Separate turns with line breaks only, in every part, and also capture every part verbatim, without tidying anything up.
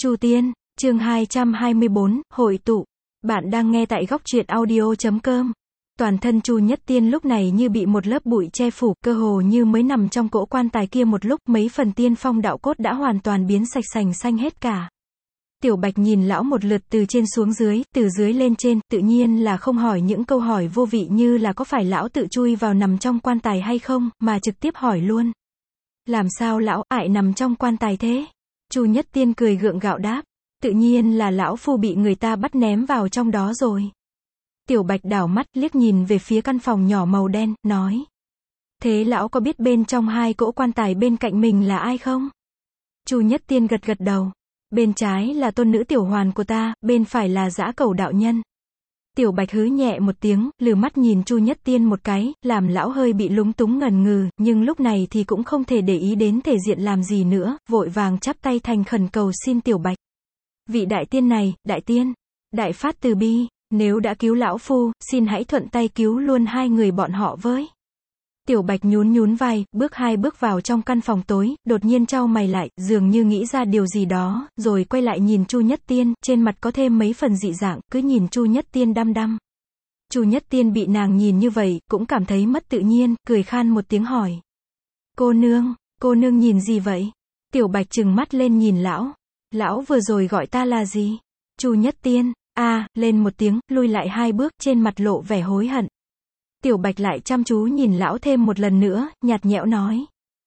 Chu Tiên, chương hai trăm hai mươi bốn, hội tụ. Bạn đang nghe tại góc truyện audio chấm com. Toàn thân Chu Nhất Tiên lúc này như bị một lớp bụi che phủ, cơ hồ như mới nằm trong cỗ quan tài kia một lúc, mấy phần tiên phong đạo cốt đã hoàn toàn biến sạch sành xanh hết cả. Tiểu Bạch nhìn lão một lượt từ trên xuống dưới, từ dưới lên trên, tự nhiên là không hỏi những câu hỏi vô vị như là có phải lão tự chui vào nằm trong quan tài hay không, mà trực tiếp hỏi luôn. Làm sao lão ại nằm trong quan tài thế? Chu Nhất Tiên cười gượng gạo đáp. Tự nhiên là lão phu bị người ta bắt ném vào trong đó rồi. Tiểu Bạch đảo mắt liếc nhìn về phía căn phòng nhỏ màu đen, nói. Thế lão có biết bên trong hai cỗ quan tài bên cạnh mình là ai không? Chu Nhất Tiên gật gật đầu. Bên trái là tôn nữ Tiểu Hoàn của ta, bên phải là Dã Cẩu đạo nhân. Tiểu Bạch hứ nhẹ một tiếng, lừ mắt nhìn Chu Nhất Tiên một cái, làm lão hơi bị lúng túng ngần ngừ, nhưng lúc này thì cũng không thể để ý đến thể diện làm gì nữa, vội vàng chắp tay thành khẩn cầu xin Tiểu Bạch. Vị đại tiên này, đại tiên, đại phát từ bi, nếu đã cứu lão phu, xin hãy thuận tay cứu luôn hai người bọn họ với. Tiểu Bạch nhún nhún vai, bước hai bước vào trong căn phòng tối, đột nhiên chau mày lại, dường như nghĩ ra điều gì đó, rồi quay lại nhìn Chu Nhất Tiên, trên mặt có thêm mấy phần dị dạng, cứ nhìn Chu Nhất Tiên đăm đăm. Chu Nhất Tiên bị nàng nhìn như vậy, cũng cảm thấy mất tự nhiên, cười khan một tiếng hỏi. Cô nương, cô nương nhìn gì vậy? Tiểu Bạch trừng mắt lên nhìn lão. Lão vừa rồi gọi ta là gì? Chu Nhất Tiên, a à, lên một tiếng, lui lại hai bước, trên mặt lộ vẻ hối hận. Tiểu Bạch lại chăm chú nhìn lão thêm một lần nữa, nhạt nhẽo nói.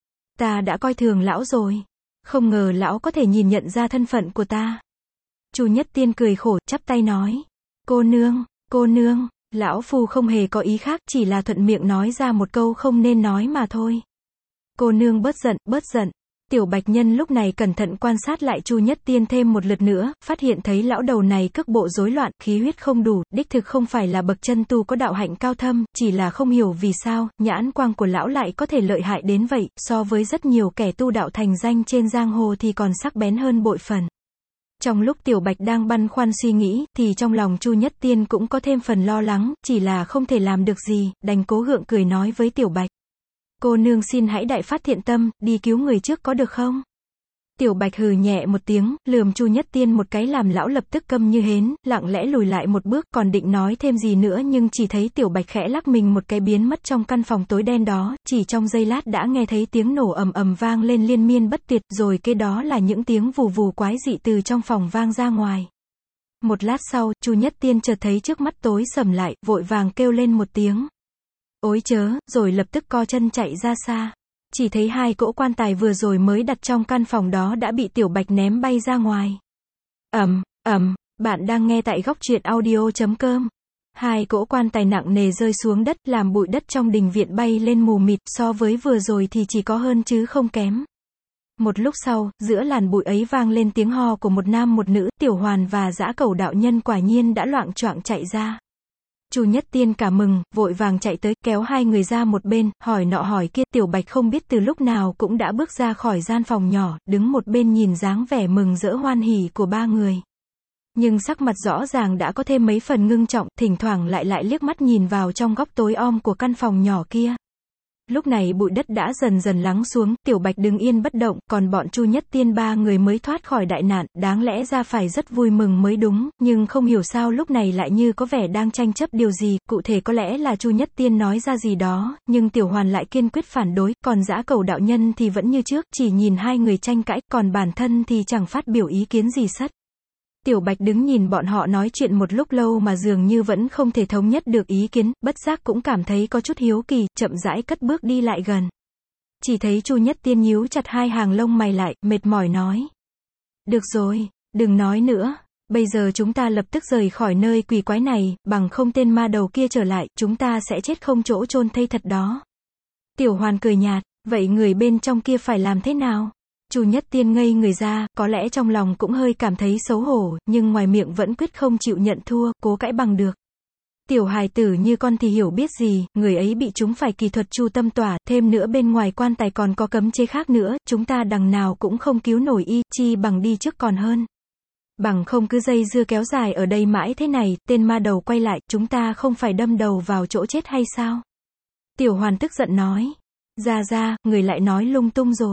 Ta đã coi thường lão rồi. Không ngờ lão có thể nhìn nhận ra thân phận của ta. Chu Nhất Tiên cười khổ, chắp tay nói. Cô nương, cô nương, lão phu không hề có ý khác, chỉ là thuận miệng nói ra một câu không nên nói mà thôi. Cô nương bớt giận, bớt giận. Tiểu Bạch Nhân lúc này cẩn thận quan sát lại Chu Nhất Tiên thêm một lượt nữa, phát hiện thấy lão đầu này cước bộ rối loạn, khí huyết không đủ, đích thực không phải là bậc chân tu có đạo hạnh cao thâm, chỉ là không hiểu vì sao, nhãn quang của lão lại có thể lợi hại đến vậy, so với rất nhiều kẻ tu đạo thành danh trên giang hồ thì còn sắc bén hơn bội phần. Trong lúc Tiểu Bạch đang băn khoăn suy nghĩ, thì trong lòng Chu Nhất Tiên cũng có thêm phần lo lắng, chỉ là không thể làm được gì, đành cố gượng cười nói với Tiểu Bạch. Cô nương xin hãy đại phát thiện tâm, đi cứu người trước có được không? Tiểu Bạch hừ nhẹ một tiếng, lườm Chu Nhất Tiên một cái làm lão lập tức câm như hến, lặng lẽ lùi lại một bước, còn định nói thêm gì nữa nhưng chỉ thấy Tiểu Bạch khẽ lắc mình một cái biến mất trong căn phòng tối đen đó, chỉ trong giây lát đã nghe thấy tiếng nổ ầm ầm vang lên liên miên bất tuyệt, rồi kế đó là những tiếng vù vù quái dị từ trong phòng vang ra ngoài. Một lát sau, Chu Nhất Tiên chợt thấy trước mắt tối sầm lại, vội vàng kêu lên một tiếng. Ối chớ, rồi lập tức co chân chạy ra xa. Chỉ thấy hai cỗ quan tài vừa rồi mới đặt trong căn phòng đó đã bị Tiểu Bạch ném bay ra ngoài. Ầm, ầm, bạn đang nghe tại góc truyện audio chấm com. Hai cỗ quan tài nặng nề rơi xuống đất, làm bụi đất trong đình viện bay lên mù mịt, so với vừa rồi thì chỉ có hơn chứ không kém. Một lúc sau, giữa làn bụi ấy vang lên tiếng ho của một nam một nữ, Tiểu Hoàn và Dã Cẩu đạo nhân quả nhiên đã loạng choạng chạy ra. Chu Nhất Tiên cả mừng, vội vàng chạy tới, kéo hai người ra một bên, hỏi nọ hỏi kia. Tiểu Bạch không biết từ lúc nào cũng đã bước ra khỏi gian phòng nhỏ, đứng một bên nhìn dáng vẻ mừng rỡ hoan hỉ của ba người. Nhưng sắc mặt rõ ràng đã có thêm mấy phần ngưng trọng, thỉnh thoảng lại lại liếc mắt nhìn vào trong góc tối om của căn phòng nhỏ kia. Lúc này bụi đất đã dần dần lắng xuống, Tiểu Bạch đứng yên bất động, còn bọn Chu Nhất Tiên ba người mới thoát khỏi đại nạn, đáng lẽ ra phải rất vui mừng mới đúng, nhưng không hiểu sao lúc này lại như có vẻ đang tranh chấp điều gì, cụ thể có lẽ là Chu Nhất Tiên nói ra gì đó, nhưng Tiểu Hoàn lại kiên quyết phản đối, còn Dã Cẩu đạo nhân thì vẫn như trước, chỉ nhìn hai người tranh cãi, còn bản thân thì chẳng phát biểu ý kiến gì sất. Tiểu Bạch đứng nhìn bọn họ nói chuyện một lúc lâu mà dường như vẫn không thể thống nhất được ý kiến, bất giác cũng cảm thấy có chút hiếu kỳ, chậm rãi cất bước đi lại gần. Chỉ thấy Chu Nhất Tiên nhíu chặt hai hàng lông mày lại, mệt mỏi nói. Được rồi, đừng nói nữa, bây giờ chúng ta lập tức rời khỏi nơi quỷ quái này, bằng không tên ma đầu kia trở lại, chúng ta sẽ chết không chỗ chôn thây thật đó. Tiểu Hoàn cười nhạt, vậy người bên trong kia phải làm thế nào? Chu Nhất Tiên ngây người ra, có lẽ trong lòng cũng hơi cảm thấy xấu hổ, nhưng ngoài miệng vẫn quyết không chịu nhận thua, cố cãi bằng được. Tiểu hài tử như con thì hiểu biết gì, người ấy bị chúng phải kỳ thuật chu tâm tỏa, thêm nữa bên ngoài quan tài còn có cấm chế khác nữa, chúng ta đằng nào cũng không cứu nổi y, chi bằng đi trước còn hơn. Bằng không cứ dây dưa kéo dài ở đây mãi thế này, tên ma đầu quay lại, chúng ta không phải đâm đầu vào chỗ chết hay sao? Tiểu Hoàn tức giận nói. Ra ra, người lại nói lung tung rồi.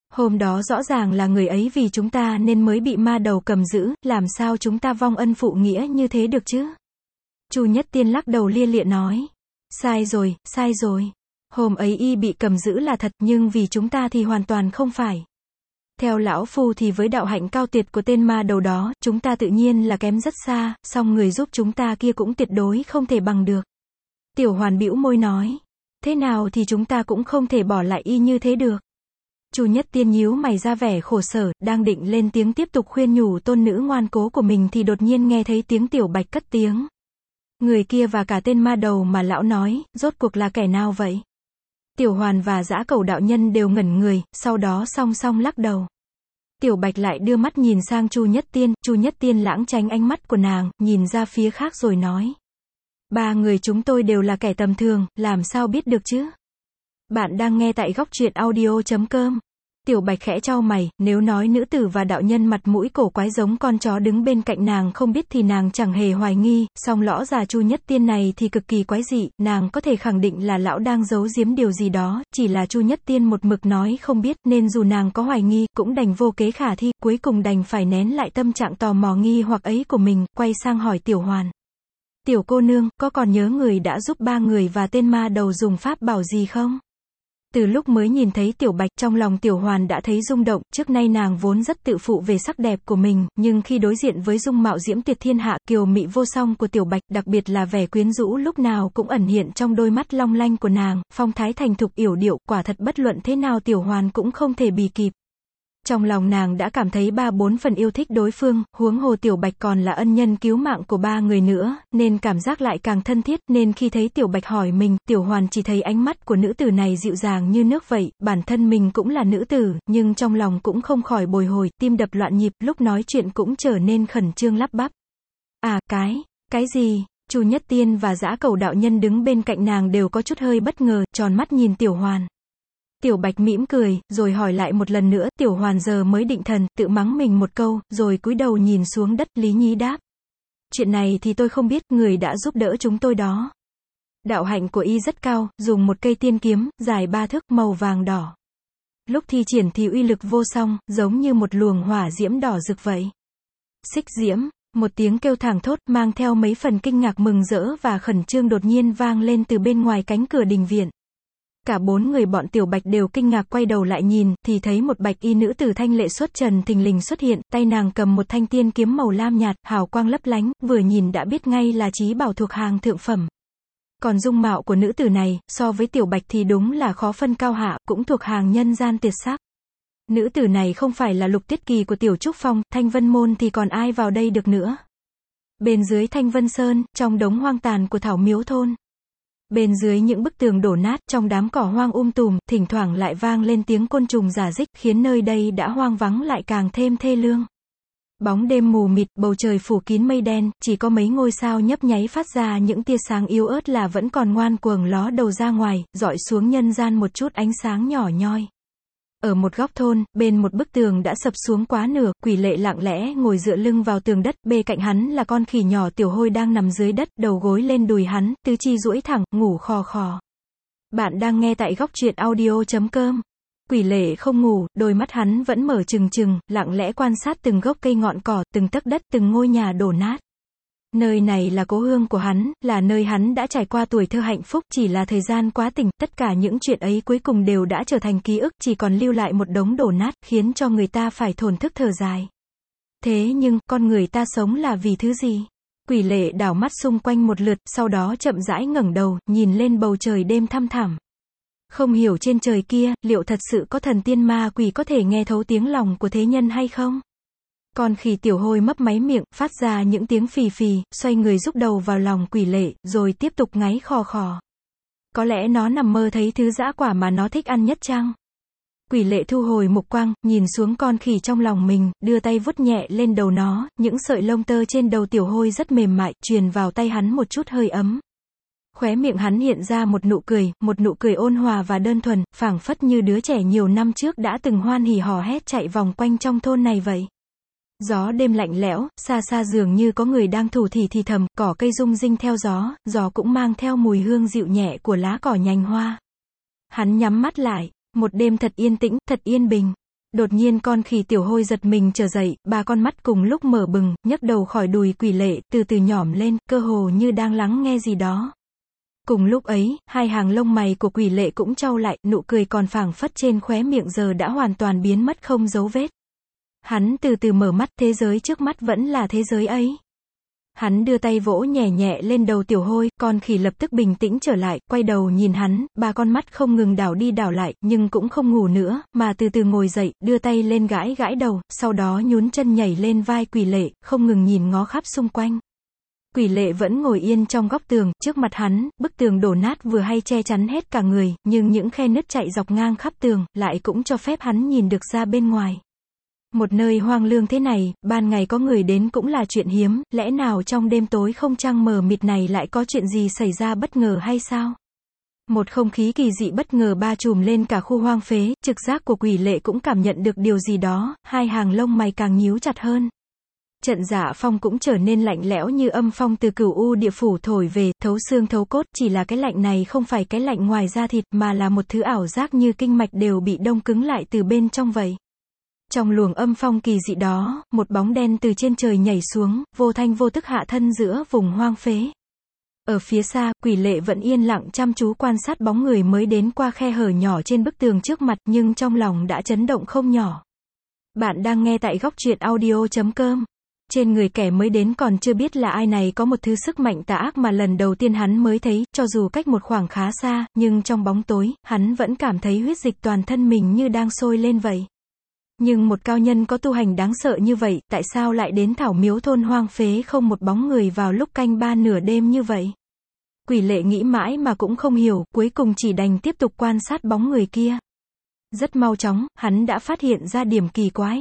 Hôm đó rõ ràng là người ấy vì chúng ta nên mới bị ma đầu cầm giữ, làm sao chúng ta vong ân phụ nghĩa như thế được chứ? Chu Nhất Tiên lắc đầu lia lịa nói. Sai rồi, sai rồi. Hôm ấy y bị cầm giữ là thật, nhưng vì chúng ta thì hoàn toàn không phải. Theo lão phu thì với đạo hạnh cao tuyệt của tên ma đầu đó, chúng ta tự nhiên là kém rất xa, song người giúp chúng ta kia cũng tuyệt đối không thể bằng được. Tiểu Hoàn bĩu môi nói. Thế nào thì chúng ta cũng không thể bỏ lại y như thế được. Chu Nhất Tiên nhíu mày ra vẻ khổ sở, đang định lên tiếng tiếp tục khuyên nhủ tôn nữ ngoan cố của mình thì đột nhiên nghe thấy tiếng Tiểu Bạch cất tiếng. Người kia và cả tên ma đầu mà lão nói, rốt cuộc là kẻ nào vậy? Tiểu Hoàn và Dã Cẩu đạo nhân đều ngẩn người, sau đó song song lắc đầu. Tiểu Bạch lại đưa mắt nhìn sang Chu Nhất Tiên, Chu Nhất Tiên lãng tránh ánh mắt của nàng, nhìn ra phía khác rồi nói. Ba người chúng tôi đều là kẻ tầm thường, làm sao biết được chứ? Bạn đang nghe tại góc truyện audio chấm com. Tiểu Bạch khẽ chau mày, nếu nói nữ tử và đạo nhân mặt mũi cổ quái giống con chó đứng bên cạnh nàng không biết thì nàng chẳng hề hoài nghi, song lõ già Chu Nhất Tiên này thì cực kỳ quái dị, nàng có thể khẳng định là lão đang giấu giếm điều gì đó, chỉ là Chu Nhất Tiên một mực nói không biết, nên dù nàng có hoài nghi, cũng đành vô kế khả thi, cuối cùng đành phải nén lại tâm trạng tò mò nghi hoặc ấy của mình, quay sang hỏi Tiểu Hoàn. Tiểu cô nương, có còn nhớ người đã giúp ba người và tên ma đầu dùng pháp bảo gì không? Từ lúc mới nhìn thấy Tiểu Bạch, trong lòng Tiểu Hoàn đã thấy rung động, trước nay nàng vốn rất tự phụ về sắc đẹp của mình, nhưng khi đối diện với dung mạo diễm tuyệt thiên hạ, kiều mị vô song của Tiểu Bạch, đặc biệt là vẻ quyến rũ lúc nào cũng ẩn hiện trong đôi mắt long lanh của nàng, phong thái thành thục yểu điệu, quả thật bất luận thế nào Tiểu Hoàn cũng không thể bì kịp. Trong lòng nàng đã cảm thấy ba bốn phần yêu thích đối phương, huống hồ Tiểu Bạch còn là ân nhân cứu mạng của ba người nữa, nên cảm giác lại càng thân thiết, nên khi thấy Tiểu Bạch hỏi mình, Tiểu Hoàn chỉ thấy ánh mắt của nữ tử này dịu dàng như nước vậy, bản thân mình cũng là nữ tử, nhưng trong lòng cũng không khỏi bồi hồi, tim đập loạn nhịp, lúc nói chuyện cũng trở nên khẩn trương lắp bắp. À, cái, cái gì? Chu Nhất Tiên và Dã Cẩu đạo nhân đứng bên cạnh nàng đều có chút hơi bất ngờ, tròn mắt nhìn Tiểu Hoàn. Tiểu Bạch mỉm cười, rồi hỏi lại một lần nữa, Tiểu Hoàn giờ mới định thần, tự mắng mình một câu, rồi cúi đầu nhìn xuống đất, lý nhí đáp. Chuyện này thì tôi không biết, người đã giúp đỡ chúng tôi đó. Đạo hạnh của y rất cao, dùng một cây tiên kiếm, dài ba thước, màu vàng đỏ. Lúc thi triển thì uy lực vô song, giống như một luồng hỏa diễm đỏ rực vậy. Xích diễm, một tiếng kêu thảng thốt, mang theo mấy phần kinh ngạc mừng rỡ và khẩn trương đột nhiên vang lên từ bên ngoài cánh cửa đình viện. Cả bốn người bọn Tiểu Bạch đều kinh ngạc quay đầu lại nhìn, thì thấy một bạch y nữ tử thanh lệ xuất trần thình lình xuất hiện, tay nàng cầm một thanh tiên kiếm màu lam nhạt, hào quang lấp lánh, vừa nhìn đã biết ngay là chí bảo thuộc hàng thượng phẩm. Còn dung mạo của nữ tử này, so với Tiểu Bạch thì đúng là khó phân cao hạ, cũng thuộc hàng nhân gian tuyệt sắc. Nữ tử này không phải là Lục Tuyết Kỳ của Tiểu Trúc Phong, Thanh Vân Môn thì còn ai vào đây được nữa. Bên dưới Thanh Vân Sơn, trong đống hoang tàn của Thảo Miếu Thôn. Bên dưới những bức tường đổ nát, trong đám cỏ hoang um tùm, thỉnh thoảng lại vang lên tiếng côn trùng rả rích, khiến nơi đây đã hoang vắng lại càng thêm thê lương. Bóng đêm mù mịt, bầu trời phủ kín mây đen, chỉ có mấy ngôi sao nhấp nháy phát ra những tia sáng yếu ớt là vẫn còn ngoan cuồng ló đầu ra ngoài, dọi xuống nhân gian một chút ánh sáng nhỏ nhoi. Ở một góc thôn, bên một bức tường đã sập xuống quá nửa, Quỷ Lệ lặng lẽ ngồi dựa lưng vào tường đất, bên cạnh hắn là con khỉ nhỏ Tiểu Hôi đang nằm dưới đất, đầu gối lên đùi hắn, tứ chi duỗi thẳng, ngủ khò khò. Bạn đang nghe tại góc truyện audio chấm com. Quỷ Lệ không ngủ, đôi mắt hắn vẫn mở trừng trừng, lặng lẽ quan sát từng gốc cây ngọn cỏ, từng tấc đất, từng ngôi nhà đổ nát. Nơi này là cố hương của hắn, là nơi hắn đã trải qua tuổi thơ hạnh phúc, chỉ là thời gian quá tỉnh, tất cả những chuyện ấy cuối cùng đều đã trở thành ký ức, chỉ còn lưu lại một đống đổ nát, khiến cho người ta phải thổn thức thở dài. Thế nhưng, con người ta sống là vì thứ gì? Quỷ Lệ đảo mắt xung quanh một lượt, sau đó chậm rãi ngẩng đầu, nhìn lên bầu trời đêm thăm thẳm. Không hiểu trên trời kia, liệu thật sự có thần tiên ma quỷ có thể nghe thấu tiếng lòng của thế nhân hay không? Con khỉ Tiểu Hôi mấp máy miệng, phát ra những tiếng phì phì, xoay người rúc đầu vào lòng Quỷ Lệ, rồi tiếp tục ngáy khò khò. Có lẽ nó nằm mơ thấy thứ dã quả mà nó thích ăn nhất chăng? Quỷ Lệ thu hồi mục quang, nhìn xuống con khỉ trong lòng mình, đưa tay vuốt nhẹ lên đầu nó, những sợi lông tơ trên đầu Tiểu Hôi rất mềm mại, truyền vào tay hắn một chút hơi ấm. Khóe miệng hắn hiện ra một nụ cười, một nụ cười ôn hòa và đơn thuần, phảng phất như đứa trẻ nhiều năm trước đã từng hoan hỉ hò hét chạy vòng quanh trong thôn này vậy. Gió đêm lạnh lẽo, xa xa dường như có người đang thủ thỉ thì thầm, cỏ cây rung rinh theo gió, gió cũng mang theo mùi hương dịu nhẹ của lá cỏ nhành hoa. Hắn nhắm mắt lại, một đêm thật yên tĩnh, thật yên bình. Đột nhiên con khỉ tiểu hôi giật mình trở dậy, ba con mắt cùng lúc mở bừng, nhấc đầu khỏi đùi Quỷ Lệ, từ từ nhỏm lên, cơ hồ như đang lắng nghe gì đó. Cùng lúc ấy, hai hàng lông mày của Quỷ Lệ cũng chau lại, nụ cười còn phảng phất trên khóe miệng giờ đã hoàn toàn biến mất không dấu vết. Hắn từ từ mở mắt, thế giới trước mắt vẫn là thế giới ấy. Hắn đưa tay vỗ nhẹ nhẹ lên đầu tiểu hôi, con khỉ lập tức bình tĩnh trở lại, quay đầu nhìn hắn, ba con mắt không ngừng đảo đi đảo lại, nhưng cũng không ngủ nữa, mà từ từ ngồi dậy, đưa tay lên gãi gãi đầu, sau đó nhún chân nhảy lên vai Quỷ Lệ, không ngừng nhìn ngó khắp xung quanh. Quỷ Lệ vẫn ngồi yên trong góc tường, trước mặt hắn, bức tường đổ nát vừa hay che chắn hết cả người, nhưng những khe nứt chạy dọc ngang khắp tường, lại cũng cho phép hắn nhìn được ra bên ngoài. Một nơi hoang lương thế này, ban ngày có người đến cũng là chuyện hiếm, lẽ nào trong đêm tối không trăng mờ mịt này lại có chuyện gì xảy ra bất ngờ hay sao? Một không khí kỳ dị bất ngờ ba trùm lên cả khu hoang phế, trực giác của Quỷ Lệ cũng cảm nhận được điều gì đó, hai hàng lông mày càng nhíu chặt hơn. Trận dạ phong cũng trở nên lạnh lẽo như âm phong từ cửu u địa phủ thổi về, thấu xương thấu cốt, chỉ là cái lạnh này không phải cái lạnh ngoài da thịt, mà là một thứ ảo giác như kinh mạch đều bị đông cứng lại từ bên trong vậy. Trong luồng âm phong kỳ dị đó, một bóng đen từ trên trời nhảy xuống, vô thanh vô tức hạ thân giữa vùng hoang phế. Ở phía xa, Quỷ Lệ vẫn yên lặng chăm chú quan sát bóng người mới đến qua khe hở nhỏ trên bức tường trước mặt, nhưng trong lòng đã chấn động không nhỏ. Bạn đang nghe tại góc truyện audio chấm com. Trên người kẻ mới đến còn chưa biết là ai này có một thứ sức mạnh tà ác mà lần đầu tiên hắn mới thấy, cho dù cách một khoảng khá xa, nhưng trong bóng tối, hắn vẫn cảm thấy huyết dịch toàn thân mình như đang sôi lên vậy. Nhưng một cao nhân có tu hành đáng sợ như vậy, tại sao lại đến thảo miếu thôn hoang phế không một bóng người vào lúc canh ba nửa đêm như vậy? Quỷ Lệ nghĩ mãi mà cũng không hiểu, cuối cùng chỉ đành tiếp tục quan sát bóng người kia. Rất mau chóng, hắn đã phát hiện ra điểm kỳ quái.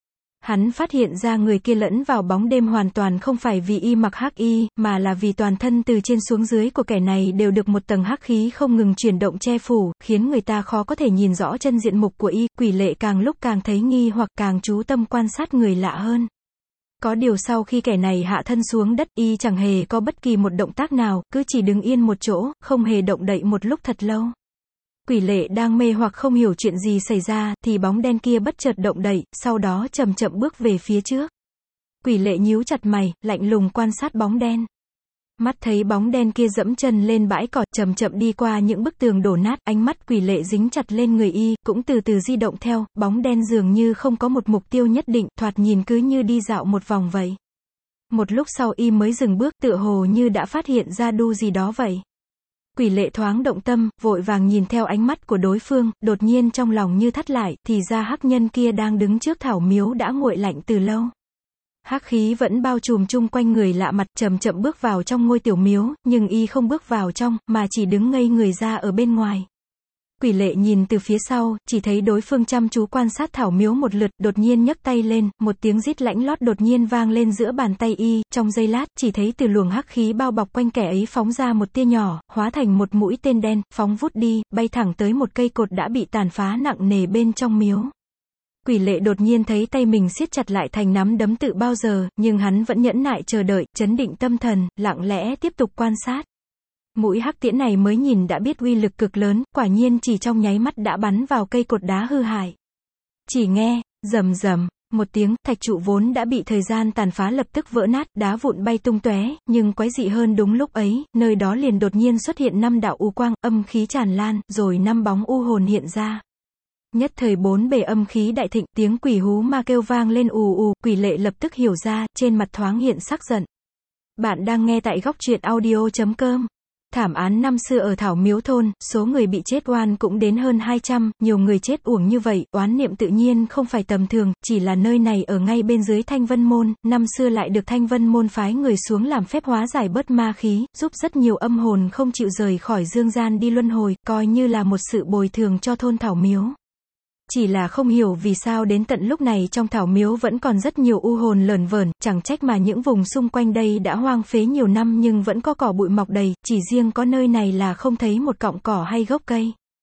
Hắn phát hiện ra người kia lẫn vào bóng đêm hoàn toàn không phải vì y mặc hắc y, mà là vì toàn thân từ trên xuống dưới của kẻ này đều được một tầng hắc khí không ngừng chuyển động che phủ, khiến người ta khó có thể nhìn rõ chân diện mục của y. Quỷ Lệ càng lúc càng thấy nghi hoặc càng chú tâm quan sát người lạ hơn. Có điều sau khi kẻ này hạ thân xuống đất, y chẳng hề có bất kỳ một động tác nào, cứ chỉ đứng yên một chỗ, không hề động đậy một lúc thật lâu. Quỷ Lệ đang mê hoặc không hiểu chuyện gì xảy ra, thì bóng đen kia bất chợt động đậy, sau đó chậm chậm bước về phía trước. Quỷ Lệ nhíu chặt mày, lạnh lùng quan sát bóng đen. Mắt thấy bóng đen kia dẫm chân lên bãi cỏ, chậm chậm đi qua những bức tường đổ nát, ánh mắt Quỷ Lệ dính chặt lên người y, cũng từ từ di động theo, bóng đen dường như không có một mục tiêu nhất định, thoạt nhìn cứ như đi dạo một vòng vậy. Một lúc sau y mới dừng bước, tựa hồ như đã phát hiện ra đu gì đó vậy. Quỷ Lệ thoáng động tâm, vội vàng nhìn theo ánh mắt của đối phương, đột nhiên trong lòng như thắt lại, thì ra hắc nhân kia đang đứng trước thảo miếu đã nguội lạnh từ lâu. Hắc khí vẫn bao trùm chung quanh người lạ mặt, chậm chậm bước vào trong ngôi tiểu miếu, nhưng y không bước vào trong, mà chỉ đứng ngây người ra ở bên ngoài. Quỷ Lệ nhìn từ phía sau, chỉ thấy đối phương chăm chú quan sát thảo miếu một lượt, đột nhiên nhấc tay lên, một tiếng rít lãnh lót đột nhiên vang lên giữa bàn tay y, trong giây lát, chỉ thấy từ luồng hắc khí bao bọc quanh kẻ ấy phóng ra một tia nhỏ, hóa thành một mũi tên đen, phóng vút đi, bay thẳng tới một cây cột đã bị tàn phá nặng nề bên trong miếu. Quỷ Lệ đột nhiên thấy tay mình siết chặt lại thành nắm đấm tự bao giờ, nhưng hắn vẫn nhẫn nại chờ đợi, trấn định tâm thần, lặng lẽ tiếp tục quan sát. Mũi hắc tiễn này mới nhìn đã biết uy lực cực lớn, quả nhiên chỉ trong nháy mắt đã bắn vào cây cột đá hư hại. Chỉ nghe, rầm rầm, một tiếng, thạch trụ vốn đã bị thời gian tàn phá lập tức vỡ nát, đá vụn bay tung tóe, nhưng quái dị hơn đúng lúc ấy, nơi đó liền đột nhiên xuất hiện năm đạo u quang, âm khí tràn lan, rồi năm bóng u hồn hiện ra. Nhất thời bốn bề âm khí đại thịnh, tiếng quỷ hú ma kêu vang lên ù ù, Quỷ Lệ lập tức hiểu ra, trên mặt thoáng hiện sắc giận. Bạn đang nghe tại góc truyện audio chấm com. Thảm án năm xưa ở Thảo Miếu Thôn, số người bị chết oan cũng đến hơn hai trăm, nhiều người chết uổng như vậy, oán niệm tự nhiên không phải tầm thường, chỉ là nơi này ở ngay bên dưới Thanh Vân Môn, năm xưa lại được Thanh Vân Môn phái người xuống làm phép hóa giải bớt ma khí, giúp rất nhiều âm hồn không chịu rời khỏi dương gian đi luân hồi, coi như là một sự bồi thường cho thôn Thảo Miếu. Chỉ là không hiểu vì sao đến tận lúc này trong thảo miếu vẫn còn rất nhiều u hồn lởn vởn, chẳng trách mà những vùng xung quanh đây đã hoang phế nhiều năm nhưng vẫn có cỏ bụi mọc đầy, chỉ riêng có nơi này là không thấy một cọng cỏ hay gốc cây.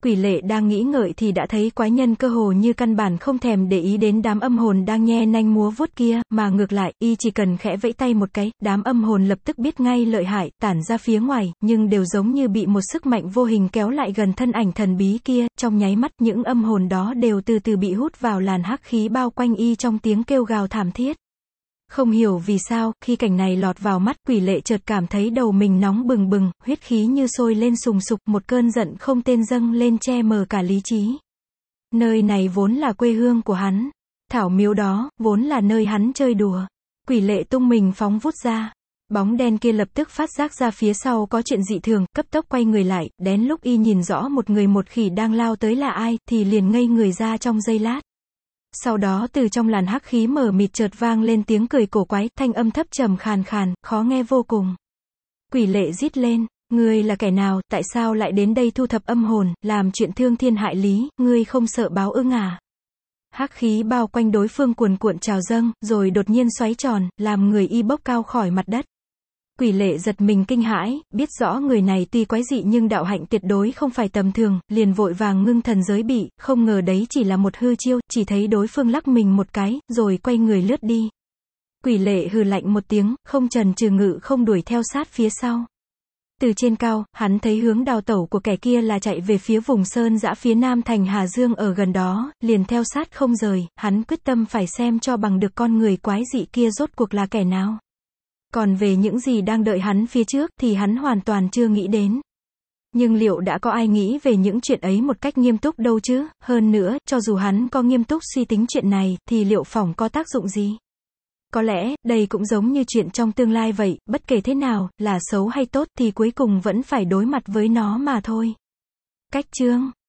Quỷ lệ đang nghĩ ngợi thì đã thấy quái nhân cơ hồ như căn bản không thèm để ý đến đám âm hồn đang nhe nanh múa vuốt kia, mà ngược lại, y chỉ cần khẽ vẫy tay một cái, đám âm hồn lập tức biết ngay lợi hại, tản ra phía ngoài, nhưng đều giống như bị một sức mạnh vô hình kéo lại gần thân ảnh thần bí kia, trong nháy mắt những âm hồn đó đều từ từ bị hút vào làn hắc khí bao quanh y trong tiếng kêu gào thảm thiết. Không hiểu vì sao, khi cảnh này lọt vào mắt, quỷ lệ chợt cảm thấy đầu mình nóng bừng bừng, huyết khí như sôi lên sùng sục, một cơn giận không tên dâng lên che mờ cả lý trí. Nơi này vốn là quê hương của hắn. Thảo miếu đó, vốn là nơi hắn chơi đùa. Quỷ lệ tung mình phóng vút ra. Bóng đen kia lập tức phát giác ra phía sau có chuyện dị thường, cấp tốc quay người lại, đến lúc y nhìn rõ một người một khỉ đang lao tới là ai, thì liền ngây người ra trong giây lát. Sau đó từ trong làn hắc khí mờ mịt chợt vang lên tiếng cười cổ quái, thanh âm thấp trầm khàn khàn, khó nghe vô cùng. Quỷ lệ rít lên, ngươi là kẻ nào, tại sao lại đến đây thu thập âm hồn, làm chuyện thương thiên hại lý, ngươi không sợ báo ứng à? Hắc khí bao quanh đối phương cuồn cuộn trào dâng, rồi đột nhiên xoáy tròn, làm người y bốc cao khỏi mặt đất. Quỷ lệ giật mình kinh hãi, biết rõ người này tuy quái dị nhưng đạo hạnh tuyệt đối không phải tầm thường, liền vội vàng ngưng thần giới bị, không ngờ đấy chỉ là một hư chiêu, chỉ thấy đối phương lắc mình một cái, rồi quay người lướt đi. Quỷ lệ hừ lạnh một tiếng, không chần chừ ngự không đuổi theo sát phía sau. Từ trên cao, hắn thấy hướng đào tẩu của kẻ kia là chạy về phía vùng sơn dã phía nam thành Hà Dương ở gần đó, liền theo sát không rời, hắn quyết tâm phải xem cho bằng được con người quái dị kia rốt cuộc là kẻ nào. Còn về những gì đang đợi hắn phía trước thì hắn hoàn toàn chưa nghĩ đến. Nhưng liệu đã có ai nghĩ về những chuyện ấy một cách nghiêm túc đâu chứ, hơn nữa, cho dù hắn có nghiêm túc suy tính chuyện này, thì liệu phỏng có tác dụng gì? Có lẽ, đây cũng giống như chuyện trong tương lai vậy, bất kể thế nào, là xấu hay tốt thì cuối cùng vẫn phải đối mặt với nó mà thôi. Cách chương